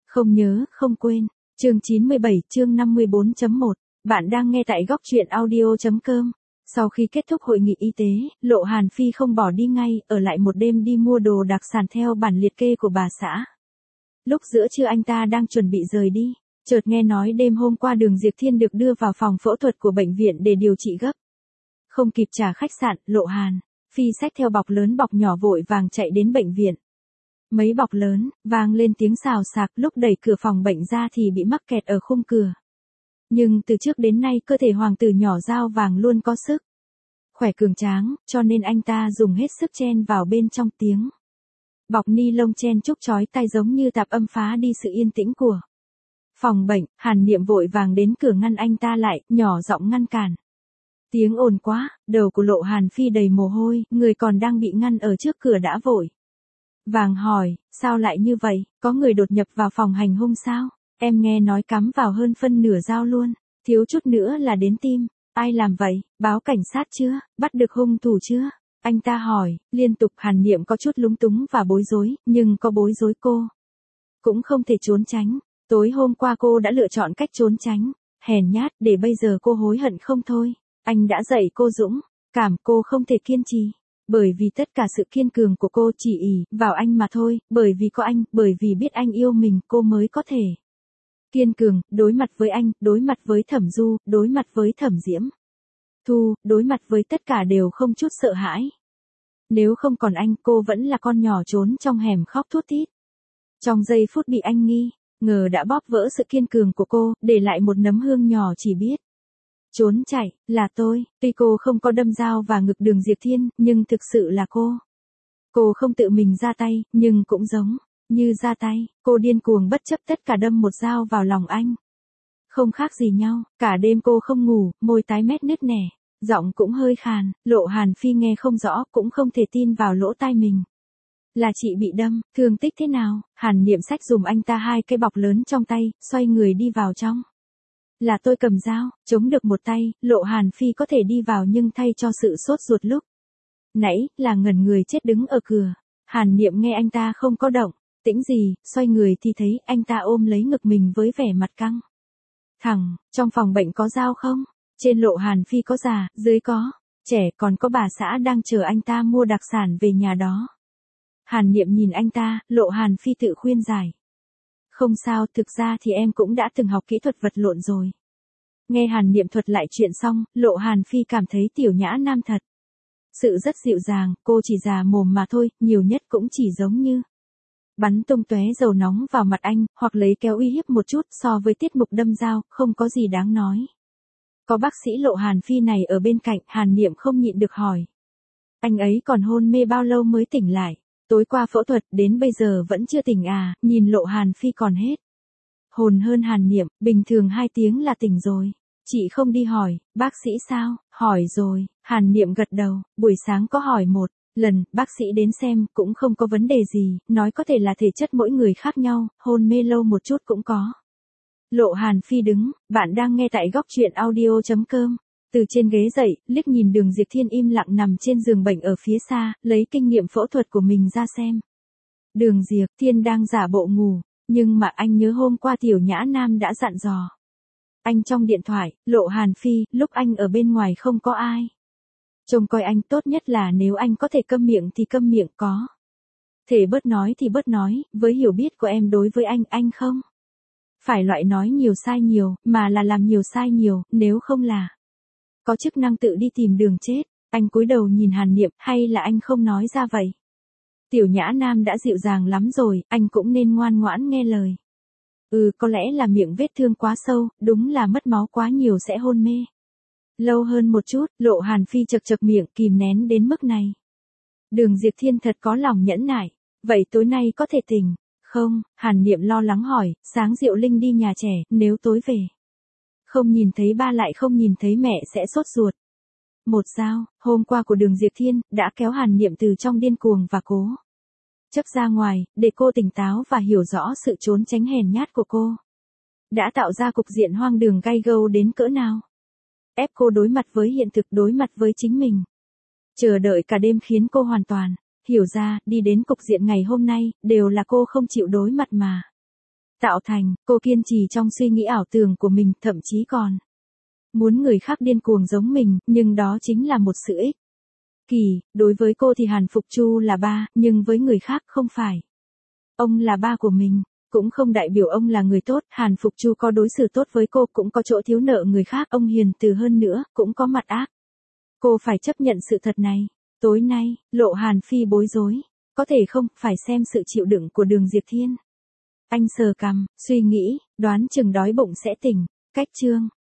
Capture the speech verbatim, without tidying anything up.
Không nhớ, không quên. Chương chín mươi bảy, chương năm mươi bốn chấm một. Bạn đang nghe tại góc truyện audio chấm com. Sau khi kết thúc hội nghị y tế, Lộ Hàn Phi không bỏ đi ngay, ở lại một đêm đi mua đồ đặc sản theo bản liệt kê của bà xã. Lúc giữa trưa anh ta đang chuẩn bị rời đi, chợt nghe nói đêm hôm qua Đường Diệp Thiên được đưa vào phòng phẫu thuật của bệnh viện để điều trị gấp. Không kịp trả khách sạn, Lộ Hàn Phi xách theo bọc lớn bọc nhỏ vội vàng chạy đến bệnh viện. Mấy bọc lớn, vang lên tiếng xào xạc, lúc đẩy cửa phòng bệnh ra thì bị mắc kẹt ở khung cửa. Nhưng từ trước đến nay cơ thể hoàng tử nhỏ dao vàng luôn có sức khỏe cường tráng, cho nên anh ta dùng hết sức chen vào bên trong. Tiếng bọc ni lông chen chúc chói tai giống như tạp âm phá đi sự yên tĩnh của phòng bệnh. Hàn Niệm vội vàng đến cửa ngăn anh ta lại, nhỏ giọng ngăn cản. Tiếng ồn quá, đầu của Lộ Hàn Phi đầy mồ hôi, người còn đang bị ngăn ở trước cửa đã vội vàng hỏi, sao lại như vậy, có người đột nhập vào phòng hành hung sao? Em nghe nói cắm vào hơn phân nửa dao luôn, thiếu chút nữa là đến tim. Ai làm vậy, báo cảnh sát chưa, bắt được hung thủ chưa? Anh ta hỏi, liên tục. Hàn Niệm có chút lúng túng và bối rối, nhưng có bối rối cô cũng không thể trốn tránh. Tối hôm qua cô đã lựa chọn cách trốn tránh, hèn nhát, để bây giờ cô hối hận không thôi. Anh đã dạy cô dũng cảm, cô không thể kiên trì. Bởi vì tất cả sự kiên cường của cô chỉ ỷ vào anh mà thôi, bởi vì có anh, bởi vì biết anh yêu mình, cô mới có thể kiên cường, đối mặt với anh, đối mặt với Thẩm Du, đối mặt với Thẩm Diễm Thu, đối mặt với tất cả đều không chút sợ hãi. Nếu không còn anh, cô vẫn là con nhỏ trốn trong hẻm khóc thút thít. Trong giây phút bị anh nghi ngờ đã bóp vỡ sự kiên cường của cô, để lại một nấm hương nhỏ chỉ biết trốn chạy. Là tôi, tuy cô không có đâm dao và ngực Đường Diệp Thiên, nhưng thực sự là cô. Cô không tự mình ra tay, nhưng cũng giống như ra tay, cô điên cuồng bất chấp tất cả đâm một dao vào lòng anh. Không khác gì nhau, cả đêm cô không ngủ, môi tái mét nứt nẻ, giọng cũng hơi khàn. Lộ Hàn Phi nghe không rõ, cũng không thể tin vào lỗ tai mình. Là chị bị đâm, thương tích thế nào? Hàn Niệm xách dùm anh ta hai cái bọc lớn trong tay, xoay người đi vào trong. Là tôi cầm dao, chống được một tay. Lộ Hàn Phi có thể đi vào nhưng thay cho sự sốt ruột lúc nãy, là ngẩn người chết đứng ở cửa. Hàn Niệm nghe anh ta không có động tĩnh gì, xoay người thì thấy anh ta ôm lấy ngực mình với vẻ mặt căng thẳng. Trong phòng bệnh có dao không? Trên Lộ Hàn Phi có già, dưới có trẻ, còn có bà xã đang chờ anh ta mua đặc sản về nhà đó. Hàn Niệm nhìn anh ta, Lộ Hàn Phi tự khuyên giải. Không sao, thực ra thì em cũng đã từng học kỹ thuật vật lộn rồi. Nghe Hàn Niệm thuật lại chuyện xong, Lộ Hàn Phi cảm thấy tiểu nhã nam thật sự rất dịu dàng, cô chỉ già mồm mà thôi, nhiều nhất cũng chỉ giống như bắn tung tóe dầu nóng vào mặt anh, hoặc lấy kéo uy hiếp một chút. So với tiết mục đâm dao, không có gì đáng nói. Có bác sĩ Lộ Hàn Phi này ở bên cạnh, Hàn Niệm không nhịn được hỏi. Anh ấy còn hôn mê bao lâu mới tỉnh lại? Tối qua phẫu thuật, đến bây giờ vẫn chưa tỉnh à? Nhìn Lộ Hàn Phi còn hết hồn hơn Hàn Niệm, bình thường hai tiếng là tỉnh rồi. Chị không đi hỏi, bác sĩ sao? Hỏi rồi. Hàn Niệm gật đầu, buổi sáng có hỏi một lần, bác sĩ đến xem, cũng không có vấn đề gì, nói có thể là thể chất mỗi người khác nhau, hôn mê lâu một chút cũng có. Lộ Hàn Phi đứng, bạn đang nghe tại góc truyện audio chấm com. Từ trên ghế dậy, liếc nhìn Đường Diệp Thiên im lặng nằm trên giường bệnh ở phía xa, lấy kinh nghiệm phẫu thuật của mình ra xem. Đường Diệp Thiên đang giả bộ ngủ, nhưng mà anh nhớ hôm qua tiểu nhã nam đã dặn dò anh trong điện thoại. Lộ Hàn Phi, lúc anh ở bên ngoài không có ai trông coi anh, tốt nhất là nếu anh có thể câm miệng thì câm miệng, có thể bớt nói thì bớt nói. Với hiểu biết của em đối với anh, anh không phải loại nói nhiều sai nhiều, mà là làm nhiều sai nhiều, nếu không là có chức năng tự đi tìm đường chết. Anh cúi đầu nhìn Hàn Niệm, hay là anh không nói ra vậy? Tiểu nhã nam đã dịu dàng lắm rồi, anh cũng nên ngoan ngoãn nghe lời. Ừ, có lẽ là miệng vết thương quá sâu, đúng là mất máu quá nhiều sẽ hôn mê lâu hơn một chút. Lộ Hàn Phi chật chật miệng, kìm nén đến mức này. Đường Diệp Thiên thật có lòng nhẫn nại. Vậy tối nay có thể tỉnh không? Hàn Niệm lo lắng hỏi. Sáng Diệu Linh đi nhà trẻ, nếu tối về không nhìn thấy ba lại không nhìn thấy mẹ sẽ sốt ruột. Một dao, hôm qua của Đường Diệp Thiên, đã kéo Hàn Niệm từ trong điên cuồng và cố chấp ra ngoài, để cô tỉnh táo và hiểu rõ sự trốn tránh hèn nhát của cô đã tạo ra cục diện hoang đường gay gâu đến cỡ nào. Ép cô đối mặt với hiện thực, đối mặt với chính mình. Chờ đợi cả đêm khiến cô hoàn toàn hiểu ra, đi đến cục diện ngày hôm nay, đều là cô không chịu đối mặt mà tạo thành, cô kiên trì trong suy nghĩ ảo tưởng của mình, thậm chí còn muốn người khác điên cuồng giống mình, nhưng đó chính là một sự ích kỷ, đối với cô thì Hàn Phục Chu là ba, nhưng với người khác không phải. Ông là ba của mình, cũng không đại biểu ông là người tốt, Hàn Phục Chu có đối xử tốt với cô, cũng có chỗ thiếu nợ người khác, ông hiền từ hơn nữa, cũng có mặt ác. Cô phải chấp nhận sự thật này. Tối nay, Lộ Hàn Phi bối rối, có thể không, phải xem sự chịu đựng của Đường Diệp Thiên. Anh sờ cằm, suy nghĩ, đoán chừng đói bụng sẽ tỉnh, cách chương.